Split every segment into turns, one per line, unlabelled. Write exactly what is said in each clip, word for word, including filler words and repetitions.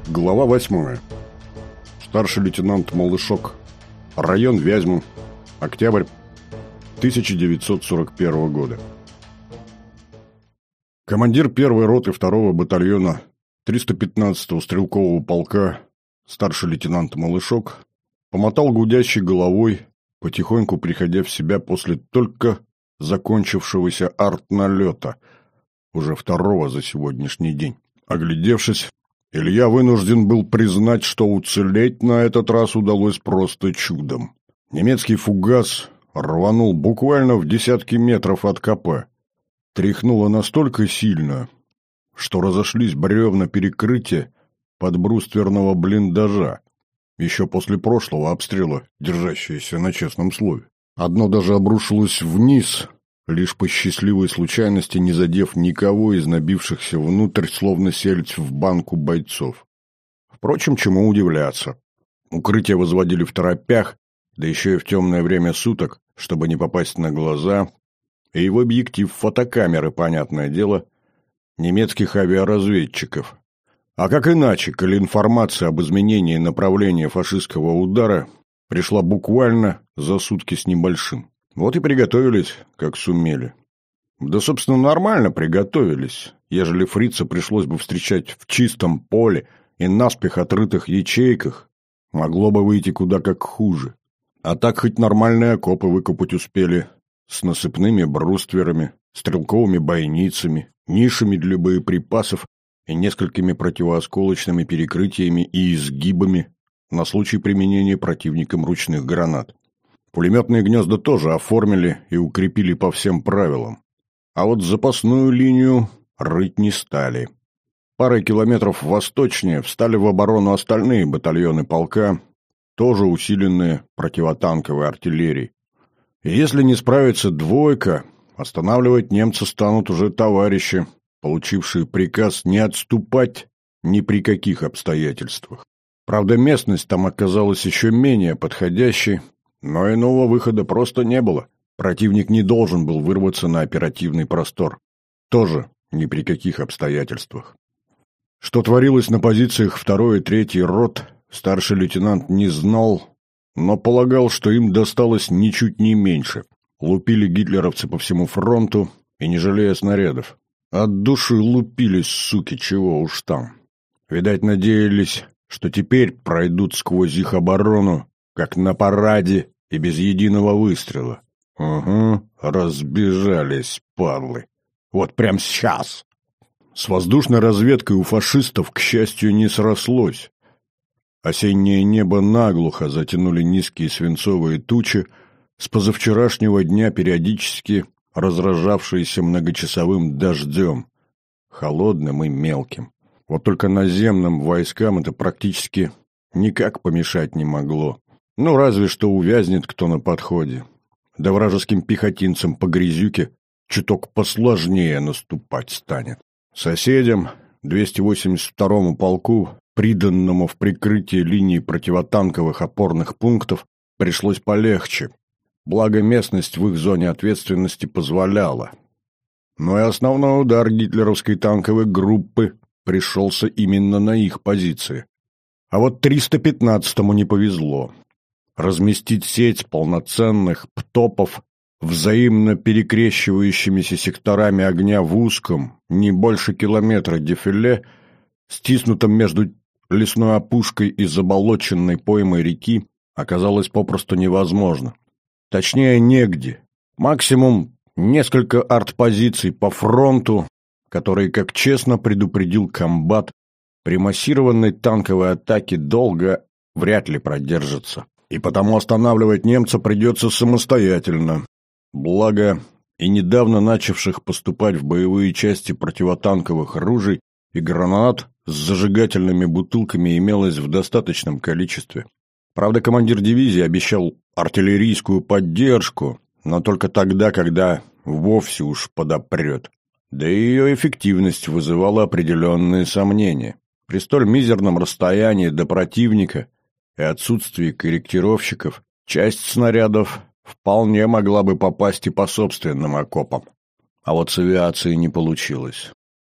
Глава восьмая. Старший лейтенант Малышок. Район Вязьмы. Октябрь тысяча девятьсот сорок первого года. Командир первой роты второго батальона триста пятнадцатого стрелкового полка, старший лейтенант Малышок, помотал гудящей головой, потихоньку приходя в себя после только закончившегося артналета, уже второго за сегодняшний день. Оглядевшись, Илья вынужден был признать, что уцелеть на этот раз удалось просто чудом. Немецкий фугас рванул буквально в десятки метров от КП. Тряхнуло настолько сильно, что разошлись бревна перекрытия подбрустверного блиндажа, еще после прошлого обстрела, держащиеся на честном слове. Одно даже обрушилось вниз, лишь по счастливой случайности не задев никого из набившихся внутрь, словно сельдь в банку бойцов. Впрочем, чему удивляться. Укрытие возводили в торопях, да еще и в темное время суток, чтобы не попасть на глаза, и в объектив фотокамеры, понятное дело, немецких авиаразведчиков. А как иначе, коли информация об изменении направления фашистского удара пришла буквально за сутки с небольшим? Вот и приготовились, как сумели. Да, собственно, нормально приготовились, ежели фрица пришлось бы встречать в чистом поле и наспех отрытых ячейках, могло бы выйти куда как хуже. А так хоть нормальные окопы выкопать успели, с насыпными брустверами, стрелковыми бойницами, нишами для боеприпасов и несколькими противоосколочными перекрытиями и изгибами на случай применения противником ручных гранат. Пулеметные гнезда тоже оформили и укрепили по всем правилам. А вот запасную линию рыть не стали. Парой километров восточнее встали в оборону остальные батальоны полка, тоже усиленные противотанковой артиллерией. И если не справится двойка, останавливать немца станут уже товарищи, получившие приказ не отступать ни при каких обстоятельствах. Правда, местность там оказалась еще менее подходящей, но иного выхода просто не было. Противник не должен был вырваться на оперативный простор. Тоже ни при каких обстоятельствах. Что творилось на позициях второй и третьей рот, старший лейтенант не знал, но полагал, что им досталось ничуть не меньше. Лупили гитлеровцы по всему фронту и не жалея снарядов. От души лупились, суки, чего уж там. Видать, надеялись, что теперь пройдут сквозь их оборону, как на параде и без единого выстрела. Угу, разбежались, падлы. Вот прям сейчас. С воздушной разведкой у фашистов, к счастью, не срослось. Осеннее небо наглухо затянули низкие свинцовые тучи, с позавчерашнего дня периодически разражавшиеся многочасовым дождем, холодным и мелким. Вот только наземным войскам это практически никак помешать не могло. Ну, разве что увязнет кто на подходе. Да вражеским пехотинцам по грязюке чуток посложнее наступать станет. Соседям, двести восемьдесят второму полку, приданному в прикрытие линии противотанковых опорных пунктов, пришлось полегче. Благо местность в их зоне ответственности позволяла. Но и основной удар гитлеровской танковой группы пришелся именно на их позиции. А вот триста пятнадцатому не повезло. Разместить сеть полноценных птопов взаимно перекрещивающимися секторами огня в узком, не больше километра дефиле, стиснутом между лесной опушкой и заболоченной поймой реки, оказалось попросту невозможно. Точнее, негде. Максимум несколько артпозиций по фронту, которые, как честно предупредил комбат, при массированной танковой атаке долго вряд ли продержатся. И потому останавливать немца придется самостоятельно. Благо, и недавно начавших поступать в боевые части противотанковых ружей и гранат с зажигательными бутылками имелось в достаточном количестве. Правда, командир дивизии обещал артиллерийскую поддержку, но только тогда, когда вовсе уж подопрет. Да и ее эффективность вызывала определенные сомнения. При столь мизерном расстоянии до противника и отсутствии корректировщиков часть снарядов вполне могла бы попасть и по собственным окопам. А вот с авиацией не получилось.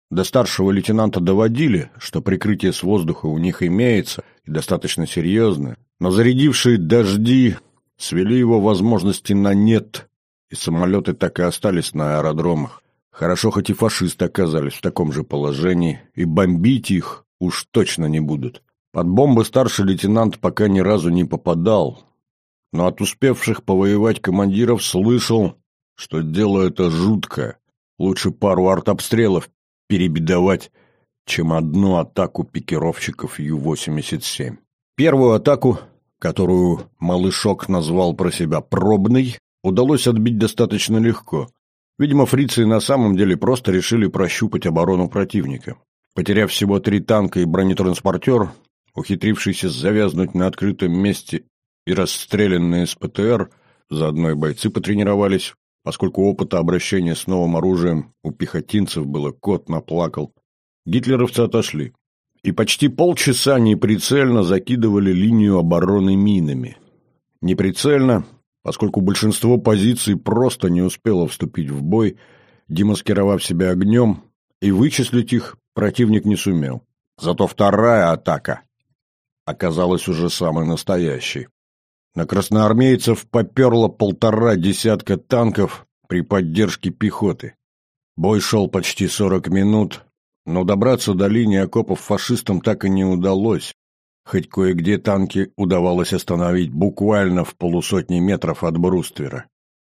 До старшего лейтенанта доводили, что прикрытие с воздуха у них имеется, и достаточно серьезное, но зарядившие дожди свели его возможности на нет, и самолеты так и остались на аэродромах. Хорошо, хоть и фашисты оказались в таком же положении, и бомбить их уж точно не будут. Под бомбы старший лейтенант пока ни разу не попадал, но от успевших повоевать командиров слышал, что дело это жуткое. Лучше пару артобстрелов перебедовать, чем одну атаку пикировщиков Ю восемьдесят семь. Первую атаку, которую Малышок назвал про себя «пробной», удалось отбить достаточно легко. Видимо, фрицы на самом деле просто решили прощупать оборону противника. Потеряв всего три танка и бронетранспортер, ухитрившийся завязнуть на открытом месте и расстрелянные с ПТР, заодно и бойцы потренировались, поскольку опыта обращения с новым оружием у пехотинцев было кот наплакал, гитлеровцы отошли. И почти полчаса неприцельно закидывали линию обороны минами. Неприцельно, поскольку большинство позиций просто не успело вступить в бой, демаскировав себя огнем, и вычислить их противник не сумел. Зато вторая атака оказалась уже самой настоящей. На красноармейцев поперло полтора десятка танков при поддержке пехоты. Бой шел почти сорок минут, но добраться до линии окопов фашистам так и не удалось, хоть кое-где танки удавалось остановить буквально в полусотни метров от бруствера.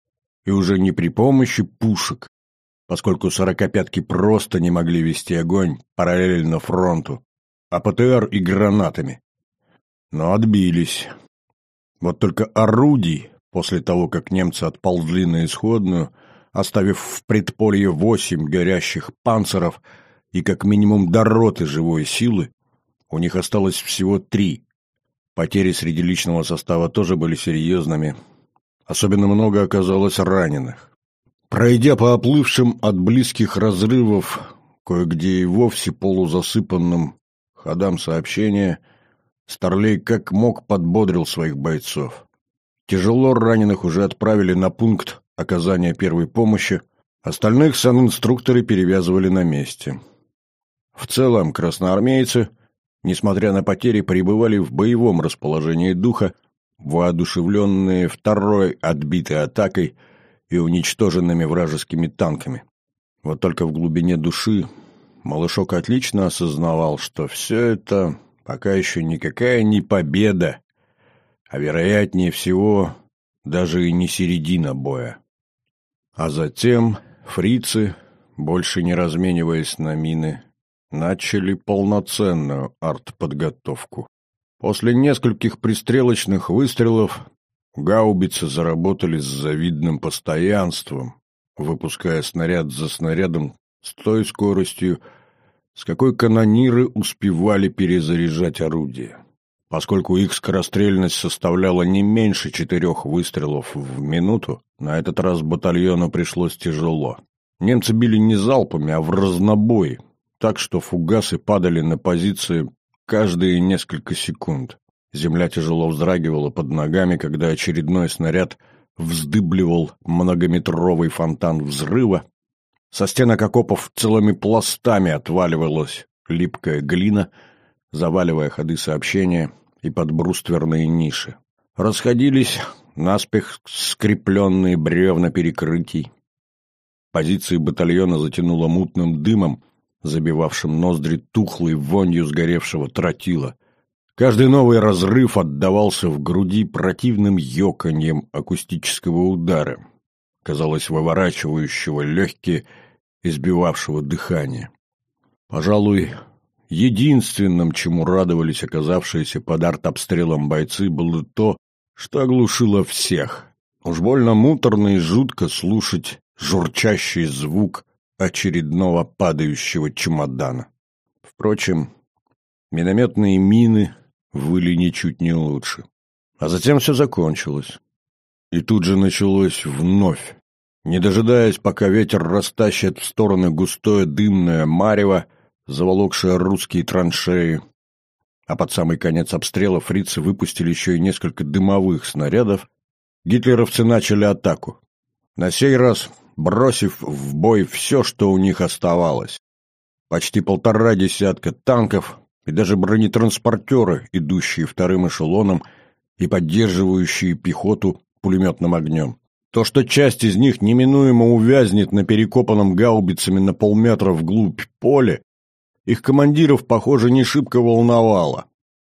И уже не при помощи пушек, поскольку сорокопятки просто не могли вести огонь параллельно фронту, а ПТР и гранатами. Но отбились. Вот только орудий, после того, как немцы отползли на исходную, оставив в предполье восемь горящих панцеров и как минимум до роты живой силы, у них осталось всего три. Потери среди личного состава тоже были серьезными. Особенно много оказалось раненых. Пройдя по оплывшим от близких разрывов, кое-где и вовсе полузасыпанным ходам сообщения, Старлей как мог подбодрил своих бойцов. Тяжело раненых уже отправили на пункт оказания первой помощи, остальных санинструкторы перевязывали на месте. В целом красноармейцы, несмотря на потери, пребывали в боевом расположении духа, воодушевленные второй отбитой атакой и уничтоженными вражескими танками. Вот только в глубине души Малышок отлично осознавал, что все это пока еще никакая не победа, а вероятнее всего даже и не середина боя. А затем фрицы, больше не размениваясь на мины, начали полноценную артподготовку. После нескольких пристрелочных выстрелов гаубицы заработали с завидным постоянством, выпуская снаряд за снарядом с той скоростью, с какой канониры успевали перезаряжать орудия. Поскольку их скорострельность составляла не меньше четырех выстрелов в минуту, на этот раз батальону пришлось тяжело. Немцы били не залпами, а в разнобой, так что фугасы падали на позиции каждые несколько секунд. Земля тяжело вздрагивала под ногами, когда очередной снаряд вздыбливал многометровый фонтан взрыва. Со стенок окопов целыми пластами отваливалась липкая глина, заваливая ходы сообщения и подбрустверные ниши. Расходились наспех скрепленные бревна перекрытий. Позиции батальона затянуло мутным дымом, забивавшим ноздри тухлой вонью сгоревшего тротила. Каждый новый разрыв отдавался в груди противным ёканьем акустического удара, казалось, выворачивающего легкие и сбивавшего дыхание. Пожалуй, единственным, чему радовались оказавшиеся под артобстрелом бойцы, было то, что оглушило всех. Уж больно муторно и жутко слушать журчащий звук очередного падающего чемодана. Впрочем, минометные мины выли ничуть не лучше. А затем все закончилось. И тут же началось вновь. Не дожидаясь, пока ветер растащит в стороны густое дымное марево, заволокшее русские траншеи, а под самый конец обстрела фрицы выпустили еще и несколько дымовых снарядов, гитлеровцы начали атаку. На сей раз бросив в бой все, что у них оставалось. почти полтора десятка танков и даже бронетранспортеры, идущие вторым эшелоном и поддерживающие пехоту пулеметным огнем. То, что часть из них неминуемо увязнет на перекопанном гаубицами на полметра вглубь поле, их командиров, похоже, не шибко волновало.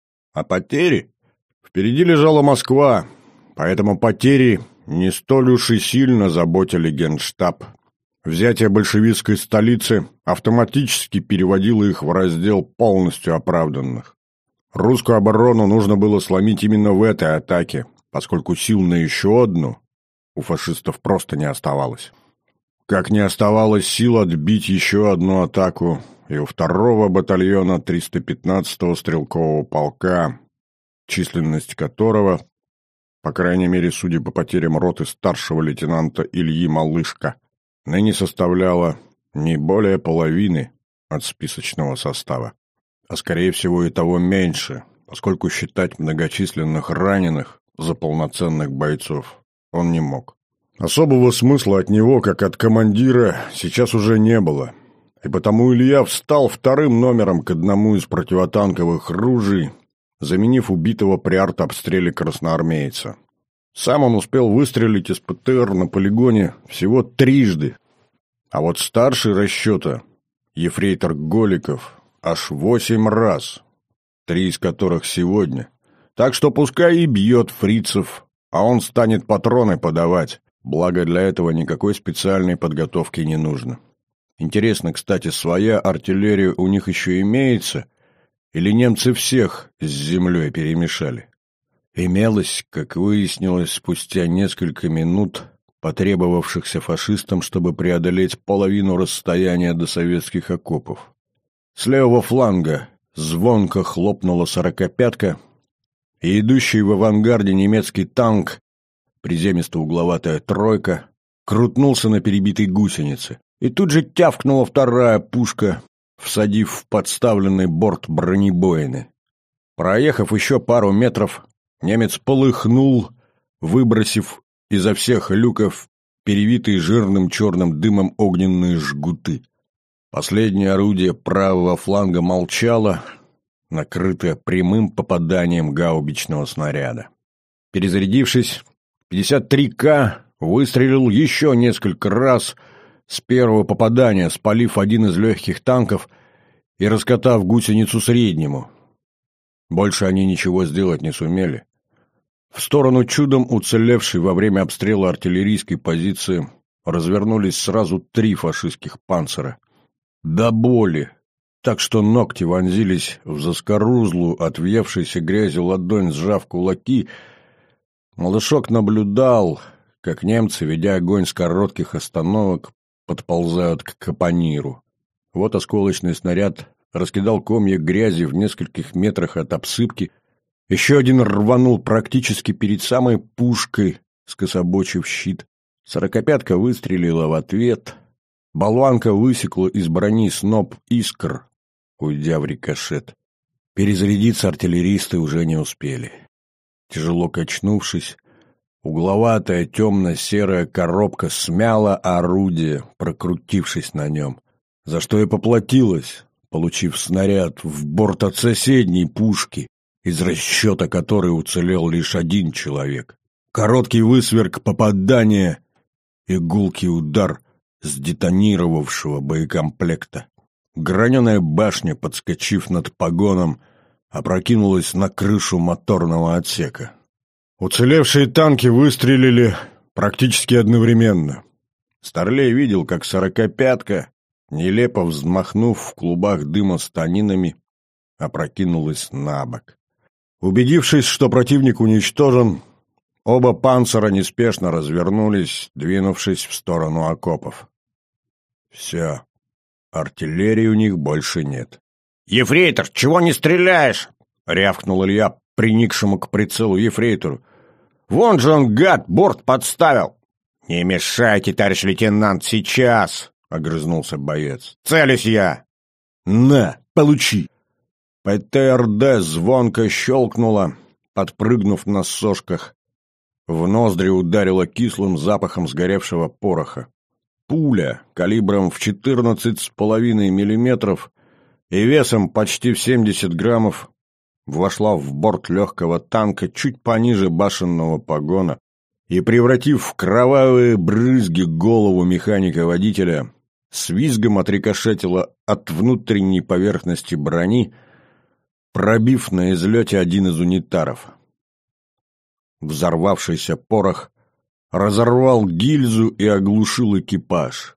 А потери? Впереди лежала Москва, поэтому потери не столь уж и сильно заботили Генштаб. Взятие большевистской столицы автоматически переводило их в раздел полностью оправданных. Русскую оборону нужно было сломить именно в этой атаке, поскольку сил на еще одну у фашистов просто не оставалось. Как не оставалось сил отбить еще одну атаку и у второго батальона триста пятнадцатого стрелкового полка, численность которого, по крайней мере, судя по потерям роты старшего лейтенанта Ильи Малышко, ныне составляла не более половины от списочного состава, а скорее всего и того меньше, поскольку считать многочисленных раненых за полноценных бойцов он не мог. Особого смысла от него, как от командира, сейчас уже не было, и потому Илья встал вторым номером к одному из противотанковых ружей, заменив убитого при артобстреле красноармейца. Сам он успел выстрелить из ПТР на полигоне всего трижды, а вот старший расчета, ефрейтор Голиков, аж восемь раз, три из которых сегодня. Так что пускай и бьет фрицев, а он станет патроны подавать, благо для этого никакой специальной подготовки не нужно. Интересно, кстати, своя артиллерия у них еще имеется, или немцы всех с землей перемешали? Имелось, как выяснилось спустя несколько минут, потребовавшихся фашистам, чтобы преодолеть половину расстояния до советских окопов. С левого фланга звонко хлопнула сорокопятка, и идущий в авангарде немецкий танк, приземисто-угловатая тройка, крутнулся на перебитой гусенице. И тут же тявкнула вторая пушка, всадив в подставленный борт бронебоины. Проехав еще пару метров, немец полыхнул, выбросив изо всех люков перевитые жирным черным дымом огненные жгуты. Последнее орудие правого фланга молчало, накрытое прямым попаданием гаубичного снаряда. Перезарядившись, пятьдесят три ка выстрелил еще несколько раз с первого попадания, спалив один из легких танков и раскатав гусеницу среднему. Больше они ничего сделать не сумели. В сторону чудом уцелевшей во время обстрела артиллерийской позиции развернулись сразу три фашистских панцера. До боли, так что ногти вонзились в заскорузлую от въевшейся грязи ладонь, сжав кулаки. Малышок наблюдал, как немцы, ведя огонь с коротких остановок, подползают к капониру. Вот осколочный снаряд раскидал комья грязи в нескольких метрах от обсыпки. Еще один рванул практически перед самой пушкой, скособочив щит. Сорокопятка выстрелила в ответ. Болванка высекла из брони сноп искр, уйдя в рикошет. Перезарядиться артиллеристы уже не успели. Тяжело качнувшись, угловатая темно-серая коробка смяла орудие, прокрутившись на нем, за что и поплатилась, получив снаряд в борт от соседней пушки, из расчета которой уцелел лишь один человек. Короткий высверк попадания и гулкий удар с детонировавшего боекомплекта. Граненая башня, подскочив над погоном, опрокинулась на крышу моторного отсека. Уцелевшие танки выстрелили практически одновременно. Старлей видел, как сорокопятка, нелепо взмахнув в клубах дыма станинами, опрокинулась на бок. Убедившись, что противник уничтожен, оба панцера неспешно развернулись, двинувшись в сторону окопов. Все. Артиллерии у них больше нет. «Ефрейтор, чего не стреляешь?» — рявкнул Илья приникшему к прицелу ефрейтору. «Вон же он, гад, борт подставил!» «Не мешайте, товарищ лейтенант, сейчас!» — огрызнулся боец. «Целюсь я!» «На, получи!» ПТРД звонко щелкнуло, подпрыгнув на сошках. В ноздри ударило кислым запахом сгоревшего пороха. пуля калибром в четырнадцать с половиной миллиметров и весом почти в семьдесят граммов вошла в борт легкого танка чуть пониже башенного погона и, превратив в кровавые брызги голову механика-водителя, с визгом отрикошетила от внутренней поверхности брони, пробив на излете один из унитаров. Взорвавшийся порох разорвал гильзу и оглушил экипаж.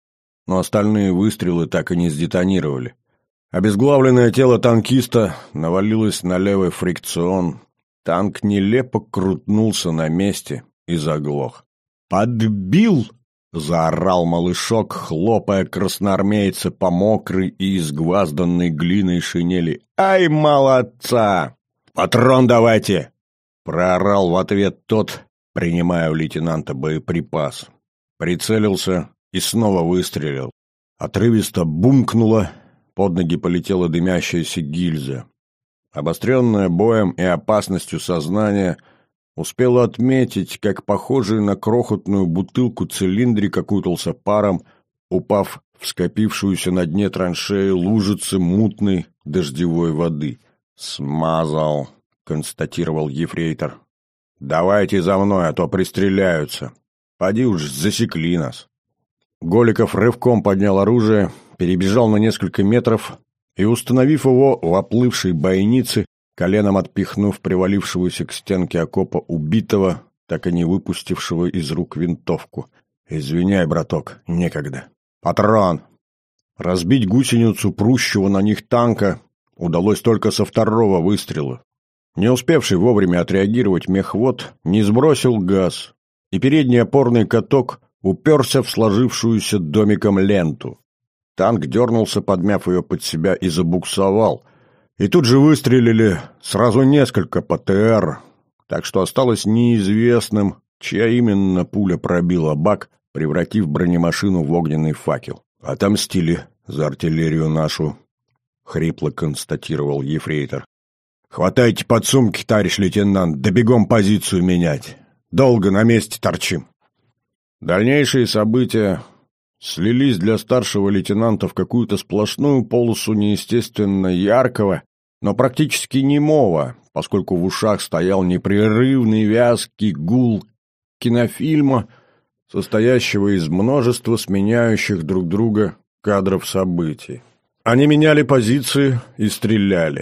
Но остальные выстрелы так и не сдетонировали. Обезглавленное тело танкиста навалилось на левый фрикцион. Танк нелепо крутнулся на месте и заглох. «Подбил!» — заорал малышок, хлопая красноармейца по мокрой и изгвазданной глиной шинели. «Ай, молодца! Патрон давайте!» — проорал в ответ тот, принимая у лейтенанта боеприпас. Прицелился и снова выстрелил. Отрывисто бумкнуло, под ноги полетела дымящаяся гильза. Обостренное боем и опасностью сознание успело отметить, как похожий на крохотную бутылку цилиндрик окутался паром, упав в скопившуюся на дне траншеи лужицы мутной дождевой воды. «Смазал», — констатировал ефрейтор. «Давайте за мной, а то пристреляются. Поди уж, засекли нас». Голиков рывком поднял оружие, перебежал на несколько метров и, установив его в оплывшей бойнице, коленом отпихнув привалившегося к стенке окопа убитого, так и не выпустившего из рук винтовку. «Извиняй, браток, некогда. Патрон!» Разбить гусеницу прущего на них танка удалось только со второго выстрела. Не успевший вовремя отреагировать мехвод не сбросил газ, и передний опорный каток уперся в сложившуюся домиком ленту. Танк дернулся, подмяв ее под себя, и забуксовал. И тут же выстрелили сразу несколько ПТР, так что осталось неизвестным, чья именно пуля пробила бак, превратив бронемашину в огненный факел. «Отомстили за артиллерию нашу», — хрипло констатировал ефрейтор. «Хватайте подсумки, товарищ лейтенант, да бегом позицию менять. Долго на месте торчим». Дальнейшие события слились для старшего лейтенанта в какую-то сплошную полосу неестественно яркого, но практически немого, поскольку в ушах стоял непрерывный вязкий гул кинофильма, состоящего из множества сменяющих друг друга кадров событий. Они меняли позиции и стреляли.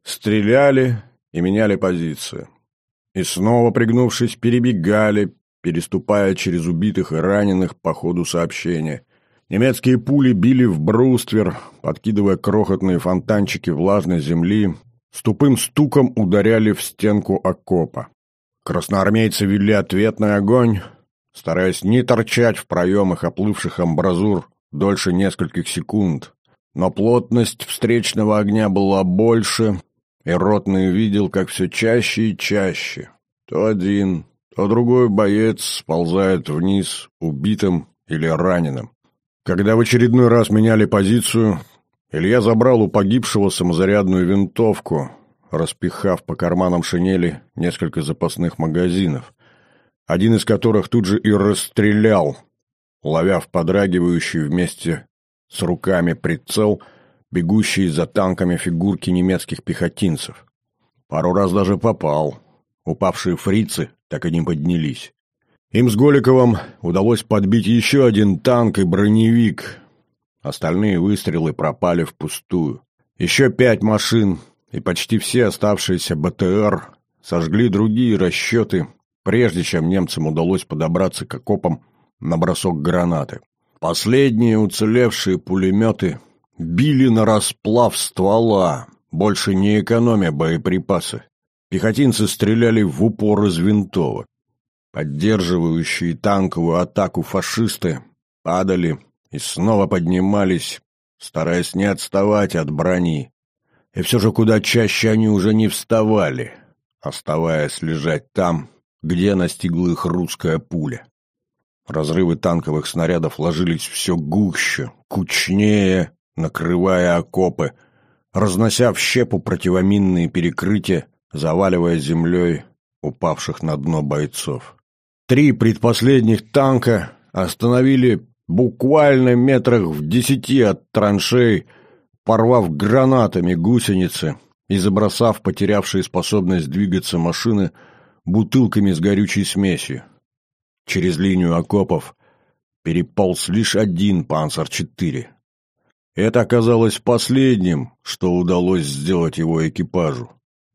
Стреляли и меняли позиции. И снова, пригнувшись, перебегали, переступая через убитых и раненых по ходу сообщения. Немецкие пули били в бруствер, подкидывая крохотные фонтанчики влажной земли, с тупым стуком ударяли в стенку окопа. Красноармейцы вели ответный огонь, стараясь не торчать в проемах оплывших амбразур дольше нескольких секунд. Но плотность встречного огня была больше, и ротный видел, как все чаще и чаще. То один, то другой боец сползает вниз убитым или раненым. Когда в очередной раз меняли позицию, Илья забрал у погибшего самозарядную винтовку, распихав по карманам шинели несколько запасных магазинов, один из которых тут же и расстрелял, ловя в подрагивающий вместе с руками прицел бегущие за танками фигурки немецких пехотинцев. Пару раз даже попал. Упавшие фрицы так и не поднялись. Им с Голиковым удалось подбить еще один танк и броневик. Остальные выстрелы пропали впустую. Еще пять машин и почти все оставшиеся БТР сожгли другие расчеты, прежде чем немцам удалось подобраться к окопам на бросок гранаты. Последние уцелевшие пулеметы били на расплав ствола, больше не экономя боеприпасы. Пехотинцы стреляли в упор из винтовок. Поддерживающие танковую атаку фашисты падали и снова поднимались, стараясь не отставать от брони. И все же куда чаще они уже не вставали, оставаясь лежать там, где настигла их русская пуля. Разрывы танковых снарядов ложились все гуще, кучнее, накрывая окопы, разнося в щепу противоминные перекрытия, заваливая землей упавших на дно бойцов. Три предпоследних танка остановили буквально метрах в десяти от траншей, порвав гранатами гусеницы и забросав потерявшие способность двигаться машины бутылками с горючей смесью. Через линию окопов переполз лишь один «Панцер четыре». Это оказалось последним, что удалось сделать его экипажу.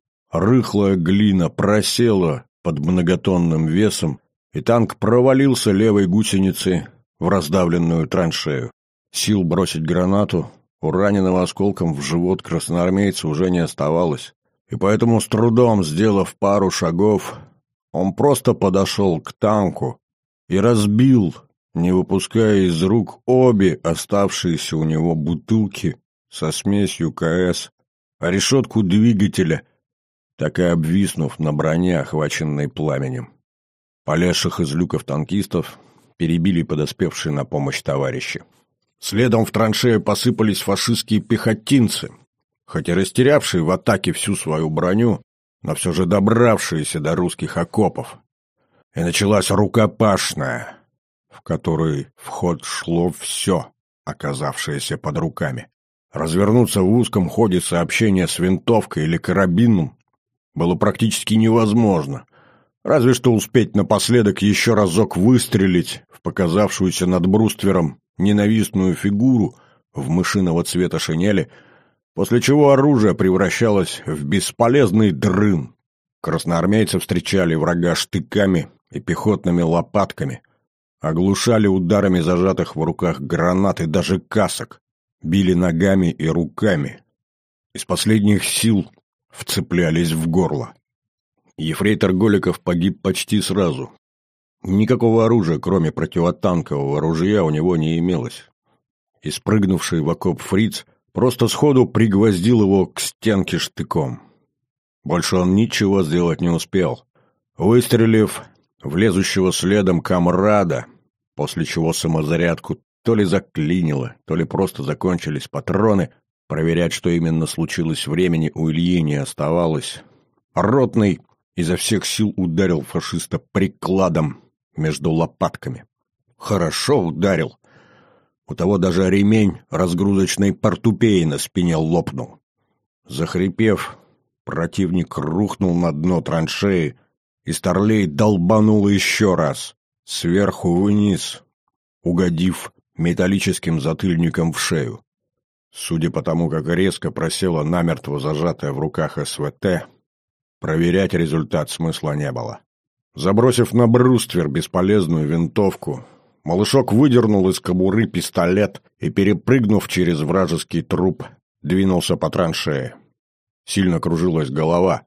Рыхлая глина просела под многотонным весом, и танк провалился левой гусеницей в раздавленную траншею. Сил бросить гранату у раненого осколком в живот красноармейца уже не оставалось, и поэтому, с трудом сделав пару шагов, он просто подошел к танку и разбил, не выпуская из рук, обе оставшиеся у него бутылки со смесью КС, а решетку двигателя, так и обвиснув на броне, охваченной пламенем. Полезших из люков танкистов перебили подоспевшие на помощь товарищи. Следом в траншею посыпались фашистские пехотинцы, хоть и растерявшие в атаке всю свою броню, но все же добравшиеся до русских окопов. И началась рукопашная, в которой в ход шло все, оказавшееся под руками. Развернуться в узком ходе сообщения с винтовкой или карабином было практически невозможно, разве что успеть напоследок еще разок выстрелить в показавшуюся над бруствером ненавистную фигуру в мышиного цвета шинели, после чего оружие превращалось в бесполезный дрын. Красноармейцы встречали врага штыками и пехотными лопатками, оглушали ударами зажатых в руках гранат и даже касок, били ногами и руками. Из последних сил вцеплялись в горло. Ефрейтор Голиков погиб почти сразу. Никакого оружия, кроме противотанкового ружья, у него не имелось. И спрыгнувший в окоп фриц просто сходу пригвоздил его к стенке штыком. Больше он ничего сделать не успел, выстрелив в лезущего следом комрада, после чего самозарядку то ли заклинило, то ли просто закончились патроны. Проверять, что именно случилось, времени у Ильи не оставалось. Ротный изо всех сил ударил фашиста прикладом между лопатками. Хорошо ударил. У того даже ремень разгрузочной портупеи на спине лопнул. Захрипев, противник рухнул на дно траншеи, и Старлей долбанул еще раз, сверху вниз, угодив металлическим затыльником в шею. Судя по тому, как резко просела намертво зажатая в руках СВТ, проверять результат смысла не было. Забросив на бруствер бесполезную винтовку, Малышок выдернул из кобуры пистолет и, перепрыгнув через вражеский труп, двинулся по траншее. Сильно кружилась голова.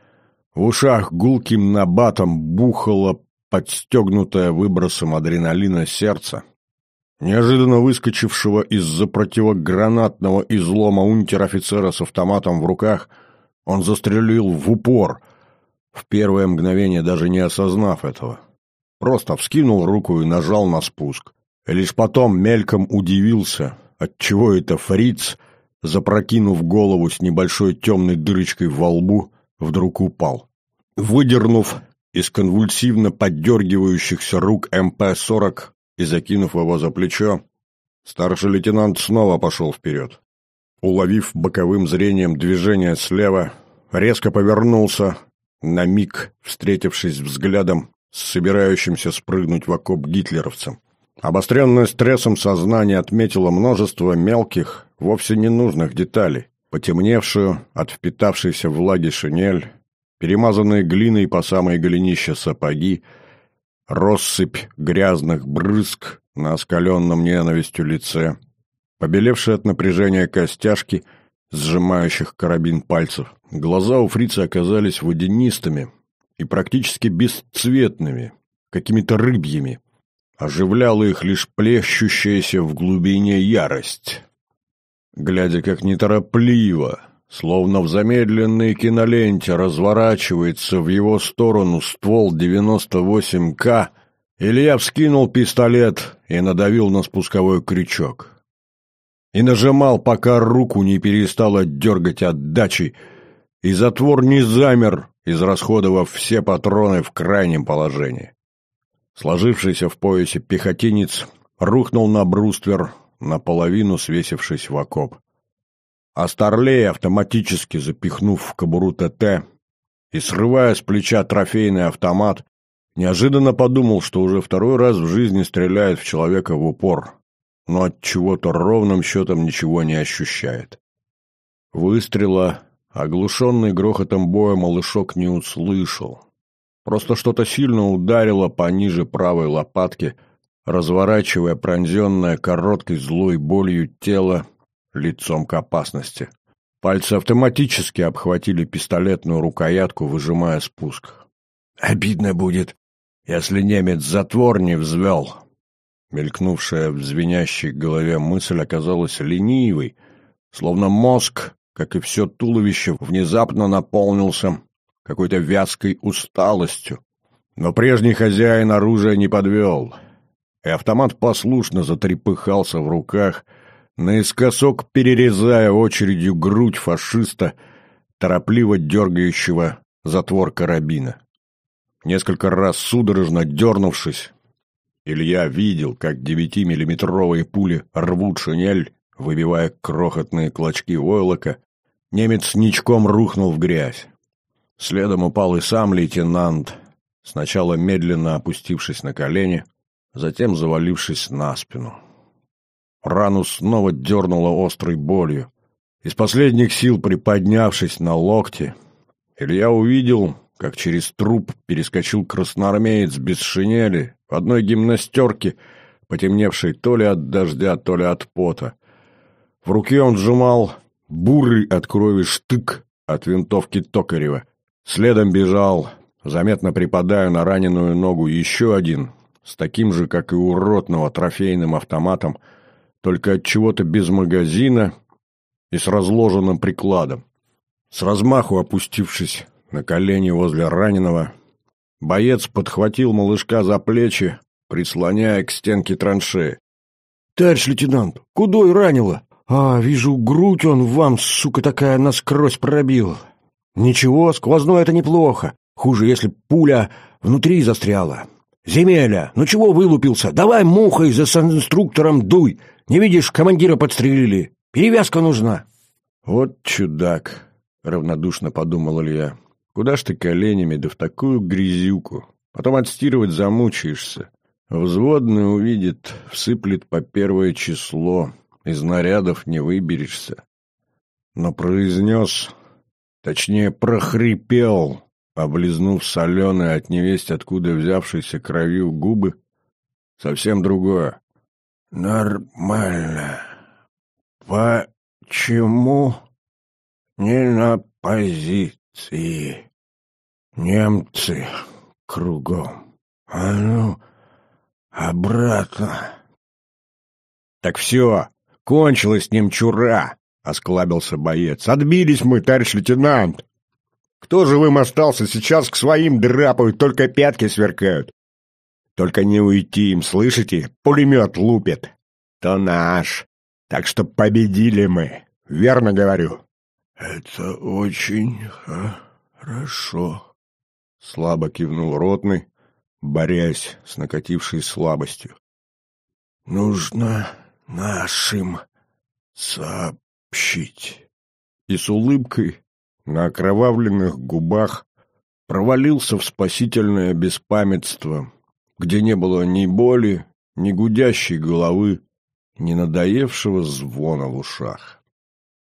В ушах гулким набатом бухало подстегнутое выбросом адреналина сердце. Неожиданно выскочившего из-за противогранатного излома унтер-офицера с автоматом в руках он застрелил в упор, в первое мгновение даже не осознав этого. Просто вскинул руку и нажал на спуск. И лишь потом мельком удивился, отчего это фриц, запрокинув голову с небольшой темной дырочкой во лбу, вдруг упал. Выдернув из конвульсивно поддергивающихся рук эм пэ сорок и закинув его за плечо, старший лейтенант снова пошел вперед. Уловив боковым зрением движение слева, резко повернулся, на миг встретившись взглядом с собирающимся спрыгнуть в окоп гитлеровцем. Обостренное стрессом сознание отметило множество мелких, вовсе ненужных деталей: потемневшую от впитавшейся влаги шинель, перемазанные глиной по самой голенища сапоги, россыпь грязных брызг на оскаленном ненавистью лице, побелевшие от напряжения костяшки, сжимающих карабин пальцев. Глаза у фрица оказались водянистыми и практически бесцветными, какими-то рыбьими. Оживляла их лишь плещущаяся в глубине ярость. Глядя, как неторопливо, словно в замедленной киноленте, разворачивается в его сторону ствол девяносто восемь ка, Илья вскинул пистолет и надавил на спусковой крючок. И нажимал, пока руку не перестало дергать отдачей, и затвор не замер, израсходовав все патроны в крайнем положении. Сложившийся в поясе пехотинец рухнул на бруствер, наполовину свесившись в окоп. А Старлей, автоматически запихнув в кобуру ТТ и срывая с плеча трофейный автомат, неожиданно подумал, что уже второй раз в жизни стреляет в человека в упор, но от чего-то ровным счетом ничего не ощущает. Выстрела, оглушенный грохотом боя, малышок не услышал. Просто что-то сильно ударило пониже правой лопатки, разворачивая пронзенное короткой злой болью тело лицом к опасности. Пальцы автоматически обхватили пистолетную рукоятку, выжимая спуск. «Обидно будет, если немец затвор не взвел». Мелькнувшая в звенящей голове мысль оказалась ленивой, словно мозг, как и все туловище, внезапно наполнился какой-то вязкой усталостью. Но прежний хозяин оружия не подвел, и автомат послушно затрепыхался в руках, наискосок перерезая очередью грудь фашиста, торопливо дергающего затвор карабина. Несколько раз судорожно дернувшись, Илья видел, как девятимиллиметровые пули рвут шинель, выбивая крохотные клочки войлока. Немец ничком рухнул в грязь. Следом упал и сам лейтенант, сначала медленно опустившись на колени, затем завалившись на спину. Рану снова дернуло острой болью. Из последних сил приподнявшись на локте, Илья увидел, как через труп перескочил красноармеец без шинели, в одной гимнастерке, потемневшей то ли от дождя, то ли от пота. В руке он сжимал бурый от крови штык от винтовки Токарева. Следом бежал, заметно припадая на раненую ногу, еще один, с таким же, как и у ротного, трофейным автоматом, только от чего-то без магазина и с разложенным прикладом. С размаху опустившись на колени возле раненого, боец подхватил малышка за плечи, прислоняя к стенке траншеи. «Товарищ лейтенант, кудой ранило? А, вижу, грудь он вам, сука такая, насквозь пробил. Ничего, сквозное это неплохо. Хуже, если пуля внутри застряла. Земеля, ну чего вылупился? Давай мухой за инструктором дуй. Не видишь, командира подстрелили. Перевязка нужна». «Вот чудак», — равнодушно подумал Илья. «Куда ж ты коленями, да в такую грязюку? Потом отстирывать замучаешься. Взводный увидит, всыплет по первое число. Из нарядов не выберешься». Но произнес, точнее прохрипел, облизнув соленые от невесть откуда взявшейся кровью губы, совсем другое. «Нормально. Почему не на позиции? Немцы кругом. А ну, обратно». «Так все, кончилось с ним чура», — осклабился боец. «Отбились мы, товарищ лейтенант. Кто живым остался, сейчас к своим драпают, только пятки сверкают. Только не уйти им, слышите? Пулемет лупит. То наш. Так что победили мы. Верно говорю?» «Это очень хорошо», — слабо кивнул ротный, борясь с накатившей слабостью. «Нужно нашим сообщить». И с улыбкой на окровавленных губах провалился в спасительное беспамятство, где не было ни боли, ни гудящей головы, ни надоевшего звона в ушах.